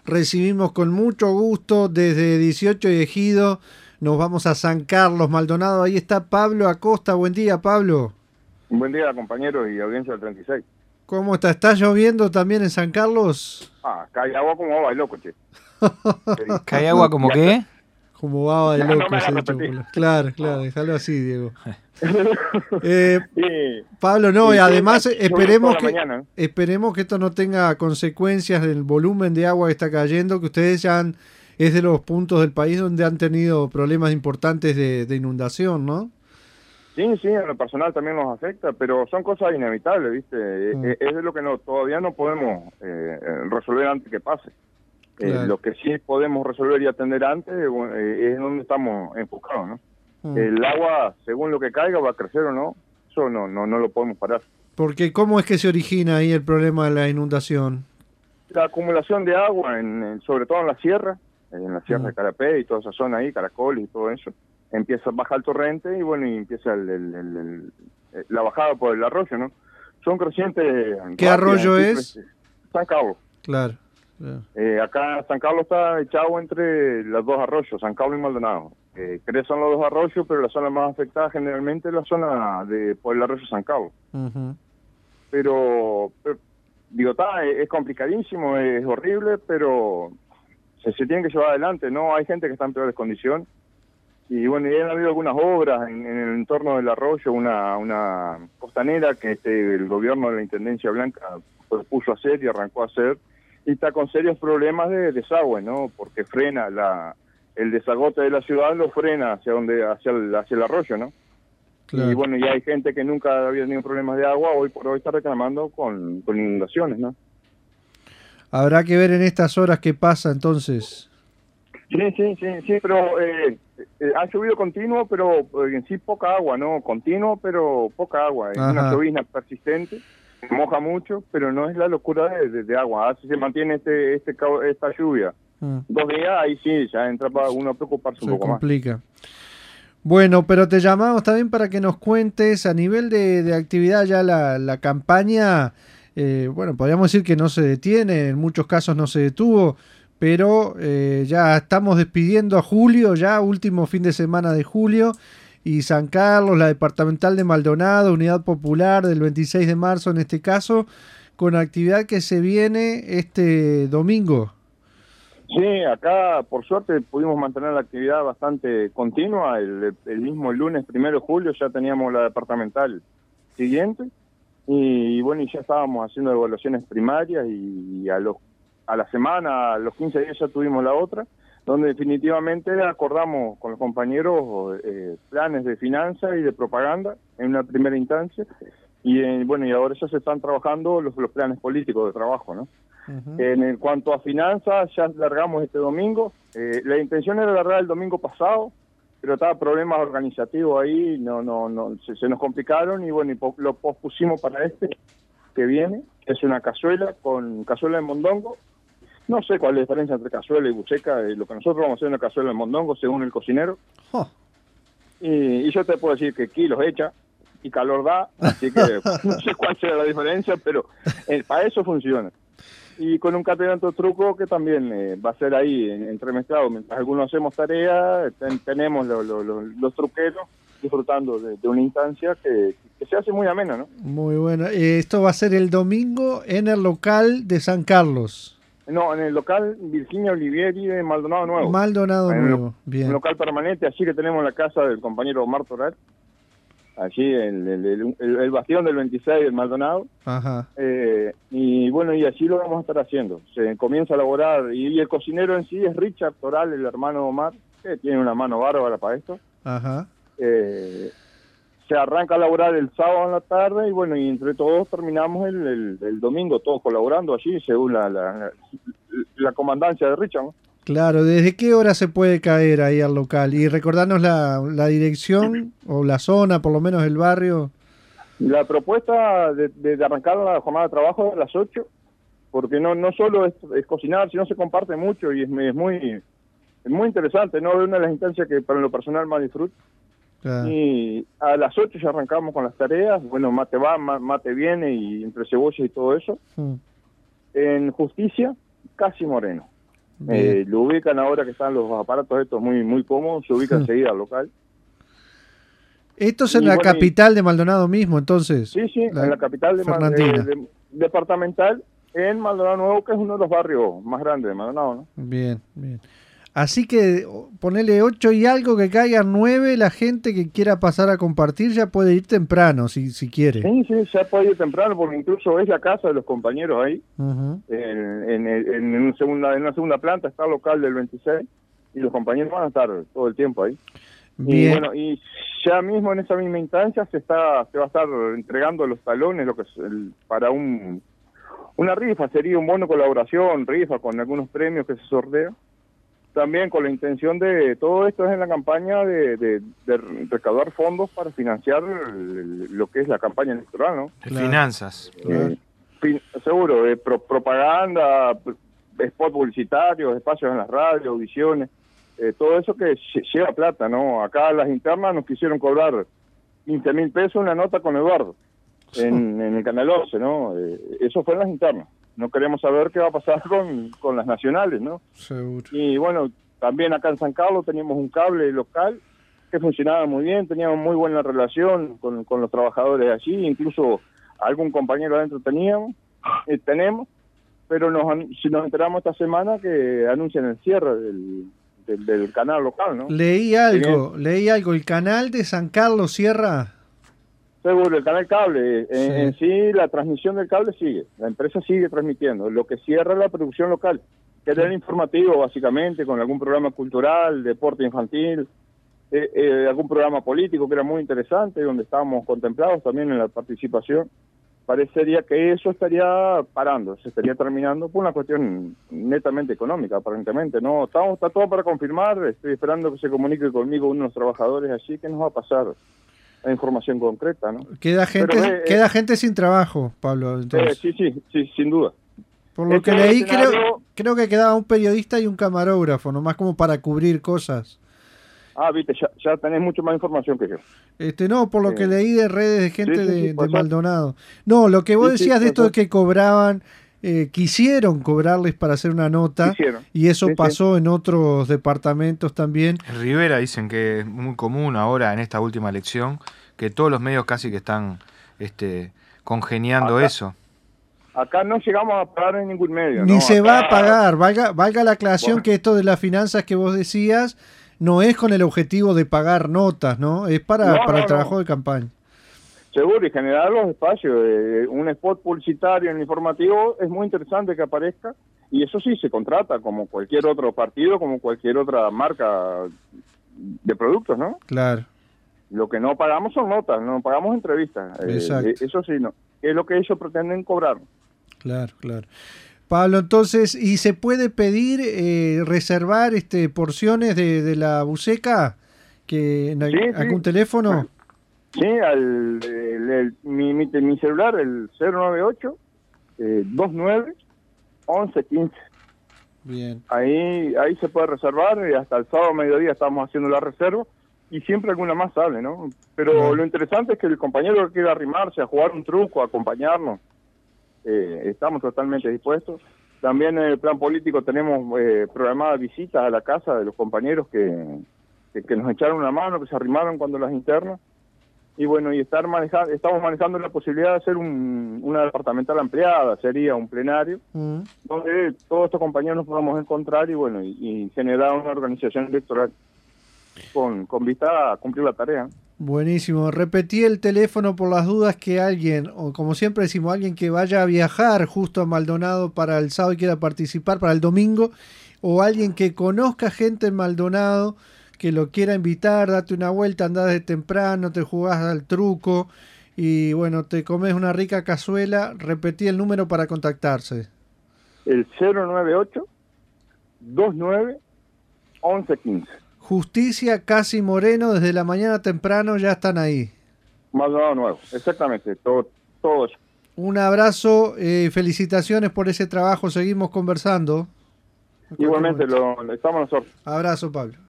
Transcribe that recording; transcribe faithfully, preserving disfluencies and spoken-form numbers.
recibimos con mucho gusto desde dieciocho y Ejido. Nos vamos a San Carlos, Maldonado. Ahí está Pablo Acosta. Buen día, Pablo. Un buen día, compañeros y audiencia del treinta y seis. ¿Cómo está? ¿Está lloviendo también en San Carlos? Ah, cae agua como agua de loco, che. ¿Cae agua como qué? Como baba de No, loco. no me se hagas ha dicho, repetir. claro, claro, déjalo así, Diego. eh, Sí. Pablo, no, Sí, y además sí, esperemos toda la que mañana. esperemos que esto no tenga consecuencias del volumen de agua que está cayendo, que ustedes ya han, es de los puntos del país donde han tenido problemas importantes de, de inundación, ¿no? Sí, sí, en lo personal también nos afecta, pero son cosas inevitables, ¿viste? Mm. Eh, Es de lo que no todavía no podemos eh, resolver antes que pase. Eh, Claro. lo que sí podemos resolver y atender antes bueno, eh, es donde estamos enfocados, ¿no? Mm. El agua, según lo que caiga, va a crecer o no, eso no, no, no lo podemos parar. Porque ¿cómo es que se origina ahí el problema de la inundación? La acumulación de agua, en, en- sobre todo en la sierra, en la sierra Mm. de Carapé y toda esa zona ahí, Caracoles y todo eso, empieza a bajar el torrente y bueno, y empieza el, el- el- el- eh, la bajada por el arroyo, ¿no? Son crecientes. ¿Qué rápidas, arroyo sí, es? crece- San Carlos. Claro. claro. Eh, acá San Carlos está echado entre los dos arroyos, San Carlos y Maldonado. Eh, crecen los dos arroyos, pero la zona más afectada generalmente es la zona de por el arroyo San Carlos. Ujú. Pero, pero, digo, está, es, es complicadísimo, es horrible, pero se, se tiene que llevar adelante, ¿no? Hay gente que está en peores condiciones. Y bueno, y han habido algunas obras en, en el entorno del arroyo, una, una costanera que este, el gobierno de la Intendencia Blanca propuso hacer y arrancó a hacer, y está con serios problemas de desagüe, ¿no? Porque frena la el desagote de la ciudad, lo frena hacia donde hacia el, hacia el arroyo, ¿no? Claro. Y bueno, y hay gente que nunca había tenido problemas de agua, hoy por hoy está reclamando con, con inundaciones, ¿no? Habrá que ver en estas horas qué pasa entonces. Sí, sí, sí, sí, pero eh, eh, ha llovido continuo, pero eh, en sí poca agua, ¿no? Continuo, pero poca agua. Es Ajá. una llovizna persistente, moja mucho, pero no es la locura de, de, de agua. Así se mantiene este, este ca- esta lluvia. Mm. Dos días, ahí sí, ya entra para uno a preocuparse un Se poco más. complica. Bueno, pero te llamamos también para que nos cuentes a nivel de, de actividad ya la, la campaña, eh, bueno, podríamos decir que no se detiene, en muchos casos no se detuvo, pero eh, ya estamos despidiendo a julio, ya último fin de semana de julio, y San Carlos, la departamental de Maldonado, Unidad Popular del veintiséis de marzo en este caso, con actividad que se viene este domingo. Sí, acá por suerte pudimos mantener la actividad bastante continua. El, el mismo lunes primero de julio ya teníamos la departamental siguiente y, bueno, y ya estábamos haciendo evaluaciones primarias y, a los a la semana, a los quince días ya tuvimos la otra, donde definitivamente acordamos con los compañeros eh, planes de finanzas y de propaganda en una primera instancia y eh, bueno, y ahora ya se están trabajando los, los planes políticos de trabajo, ¿no? Uh-huh. En el cuanto a finanzas, ya largamos este domingo. Eh, la intención era largar el domingo pasado, pero estaba problemas organizativos ahí, no, no, no, se, se nos complicaron y bueno, y po lo pospusimos para este que viene, que es una cazuela con cazuela de mondongo. No sé cuál es la diferencia entre cazuela y bucheca, eh, lo que nosotros vamos a hacer es una cazuela de mondongo según el cocinero. Oh. Y, y yo te puedo decir que kilos echa y calor da, así que no sé cuál será la diferencia, pero eh, para eso funciona. Y con un campeonato truco que también eh, va a ser ahí entremezclado. Mientras algunos hacemos tareas, ten, tenemos lo, lo, lo, los truqueros disfrutando de, de una instancia que, que se hace muy amena, ¿no? Muy bueno. Eh, esto va a ser el domingo en el local de San Carlos. No, en el local Virginia Olivieri de Maldonado Nuevo. Maldonado en Nuevo, el, bien. Un local permanente, así que tenemos la casa del compañero Omar Toral. Allí el, el, el, el bastión del veintiséis del Maldonado. Ajá. Eh, y bueno, y así lo vamos a estar haciendo. Se comienza a elaborar, y, y el cocinero en sí es Richard Toral, el hermano de Omar, que tiene una mano bárbara para esto. Ajá. Eh, se arranca a elaborar el sábado en la tarde, y bueno, y entre todos terminamos el, el, el domingo, todos colaborando allí, según la, la, la, la comandancia de Richard, ¿no? Claro, ¿desde qué hora se puede caer ahí al local? Y recordarnos la, la dirección o la zona, por lo menos el barrio. La propuesta de, de, de arrancar la jornada de trabajo es a las ocho, porque no no solo es, es cocinar, sino se comparte mucho y es, es muy es muy interesante, ¿no? Es una de las instancias que para lo personal más disfruto. Claro. Y a las ocho ya arrancamos con las tareas, bueno, mate va, mate viene y entre cebolla y todo eso. Hmm. En justicia, casi Moreno. Eh, lo ubican ahora que están los aparatos estos muy muy cómodos, se ubican enseguida al local. Esto es en Y la bueno, capital de Maldonado mismo, entonces. Sí, sí, la en la capital de, Fernandina. de, de, departamental, en Maldonado Nuevo, que es uno de los barrios más grandes de Maldonado, ¿no? Bien, bien. Así que ponele ocho y algo, que caigan nueve, la gente que quiera pasar a compartir ya puede ir temprano, si, si quiere. Sí, sí, ya puede ir temprano, porque incluso es la casa de los compañeros ahí. Uh-huh. En, en, en, en, una segunda, en una segunda planta está el local del veintiséis, y los compañeros van a estar todo el tiempo ahí. Bien. Y bueno, y ya mismo en esa misma instancia se está se va a estar entregando los talones, lo que es el, para un una rifa, sería un bono colaboración, rifa con algunos premios que se sortean. También con la intención de, todo esto es en la campaña de, de, de recaudar fondos para financiar el, lo que es la campaña electoral, ¿no? Claro. Finanzas. Eh, fin, seguro, eh, pro, propaganda, spot publicitarios, espacios en las radios, audiciones, eh, todo eso que lleva plata, ¿no? Acá las internas nos quisieron cobrar quince mil pesos una nota con Eduardo en, en el Canal once, ¿no? Eh, eso fue en las internas. No queremos saber qué va a pasar con, con las nacionales, ¿no? Seguro. Y bueno, también acá en San Carlos teníamos un cable local que funcionaba muy bien, teníamos muy buena relación con, con los trabajadores allí, incluso algún compañero adentro teníamos, eh, tenemos, pero nos, si nos enteramos esta semana que anuncian el cierre del, del, del canal local, ¿no? Leí algo, leí algo, el canal de San Carlos cierra. Seguro, el canal cable, Sí. en, en sí la transmisión del cable sigue, la empresa sigue transmitiendo, lo que cierra es la producción local, que era el informativo básicamente, con algún programa cultural, deporte infantil, eh, eh, algún programa político que era muy interesante, donde estábamos contemplados también en la participación. Parecería que eso estaría parando, se estaría terminando por una cuestión netamente económica, aparentemente. No, estamos, está todo para confirmar, estoy esperando que se comunique conmigo uno de los trabajadores allí, que nos va a pasar la información concreta, ¿no? Queda gente, Pero, eh, queda gente sin trabajo, Pablo. Entonces. Eh, sí, sí, sí, sin duda. Por lo Este que leí, escenario... creo, creo que quedaba un periodista y un camarógrafo, nomás como para cubrir cosas. Ah, viste, ya, ya tenés mucho más información que yo. Este, no, por lo Sí. que leí de redes de gente Sí, sí, sí, de, de puede ser. Maldonado. No, lo que vos Sí, sí, decías de puede esto de ser. que cobraban, eh, quisieron cobrarles para hacer una nota, Quisieron. y eso Sí, sí. pasó en otros departamentos también. En Rivera dicen que es muy común ahora en esta última elección que todos los medios casi que están este, congeniando Acá- eso. Acá no llegamos a pagar en ningún medio, Ni ¿no? se Acá- va a pagar, valga, valga la aclaración Bueno. que esto de las finanzas que vos decías no es con el objetivo de pagar notas, ¿no? Es para, No, para no, el trabajo no. de campaña. Seguro, y generar los espacios. Eh, un spot publicitario en el informativo es muy interesante que aparezca, y eso sí se contrata como cualquier otro partido, como cualquier otra marca de productos, ¿no? Claro. Lo que no pagamos son notas, no pagamos entrevistas. Eh, Exacto. eh, eso sí, no. Es lo que ellos pretenden cobrar. Claro, claro. Pablo, entonces, ¿y se puede pedir eh, reservar este porciones de, de la buceca? Que en al- Sí, sí. algún teléfono. Sí, al, el- el- mi, mi, mi celular, el cero nueve ocho, eh, dos nueve, once quince. Bien. Ahí ahí se puede reservar, y hasta el sábado a mediodía estamos haciendo la reserva, y siempre alguna más sale, ¿no? Pero Claro. lo interesante es que el compañero que quiera arrimarse a jugar un truco, a acompañarnos, eh, estamos totalmente dispuestos. También en el plan político tenemos eh, programadas visitas a la casa de los compañeros que, que, que nos echaron una mano, que se arrimaron cuando las internas. Y bueno, y estar manejando, estamos manejando la posibilidad de hacer un, una departamental ampliada, sería un plenario, Mm. donde todos estos compañeros nos podamos encontrar y bueno, y, y generar una organización electoral con, con vista a cumplir la tarea. Buenísimo. Repetí el teléfono por las dudas que alguien, o como siempre decimos, alguien que vaya a viajar justo a Maldonado para el sábado y quiera participar para el domingo, o alguien que conozca gente en Maldonado que lo quiera invitar, date una vuelta, andás de temprano, te jugás al truco y bueno, te comes una rica cazuela. Repetí el número para contactarse. El cero nueve ocho, dos nueve, once quince. Justicia Casi Moreno, desde la mañana temprano ya están ahí. Maldonado Nuevo, exactamente, todo, todo eso. Un abrazo, eh, felicitaciones por ese trabajo, seguimos conversando. Igualmente, lo, estamos nosotros. Abrazo, Pablo.